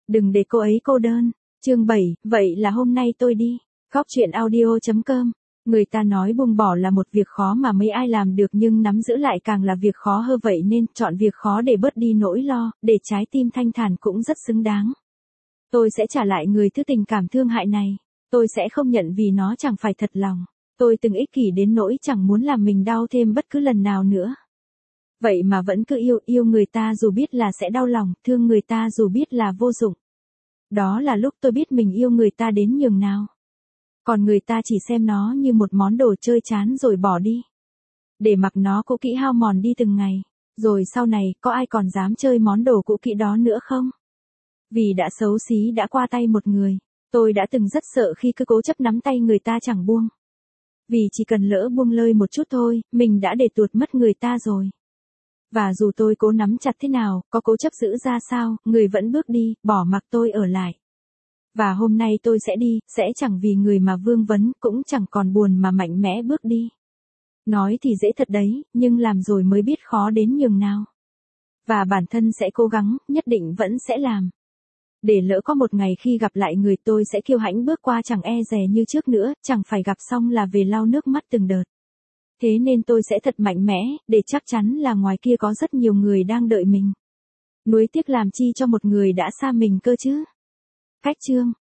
Đừng để cô ấy cô đơn. Chương 7, vậy là hôm nay tôi đi. Góc chuyện audio.com. Người ta nói buông bỏ là một việc khó mà mấy ai làm được, nhưng nắm giữ lại càng là việc khó hơn, vậy nên chọn việc khó để bớt đi nỗi lo, để trái tim thanh thản cũng rất xứng đáng. Tôi sẽ trả lại người thứ tình cảm thương hại này. Tôi sẽ không nhận vì nó chẳng phải thật lòng. Tôi từng ích kỷ đến nỗi chẳng muốn làm mình đau thêm bất cứ lần nào nữa. Vậy mà vẫn cứ yêu người ta dù biết là sẽ đau lòng, thương người ta dù biết là vô dụng. Đó là lúc tôi biết mình yêu người ta đến nhường nào. Còn người ta chỉ xem nó như một món đồ chơi chán rồi bỏ đi. Để mặc nó cũ kỹ hao mòn đi từng ngày. Rồi sau này có ai còn dám chơi món đồ cũ kỹ đó nữa không? Vì đã xấu xí đã qua tay một người, tôi đã từng rất sợ khi cứ cố chấp nắm tay người ta chẳng buông. Vì chỉ cần lỡ buông lơi một chút thôi, mình đã để tuột mất người ta rồi. Và dù tôi cố nắm chặt thế nào, có cố chấp giữ ra sao, người vẫn bước đi, bỏ mặc tôi ở lại. Và hôm nay tôi sẽ đi, sẽ chẳng vì người mà vương vấn, cũng chẳng còn buồn mà mạnh mẽ bước đi. Nói thì dễ thật đấy, nhưng làm rồi mới biết khó đến nhường nào. Và bản thân sẽ cố gắng, nhất định vẫn sẽ làm. Để lỡ có một ngày khi gặp lại người, tôi sẽ kiêu hãnh bước qua, chẳng e dè như trước nữa, chẳng phải gặp xong là về lau nước mắt từng đợt. Thế nên tôi sẽ thật mạnh mẽ, để chắc chắn là ngoài kia có rất nhiều người đang đợi mình. Nuối tiếc làm chi cho một người đã xa mình cơ chứ. Cách chương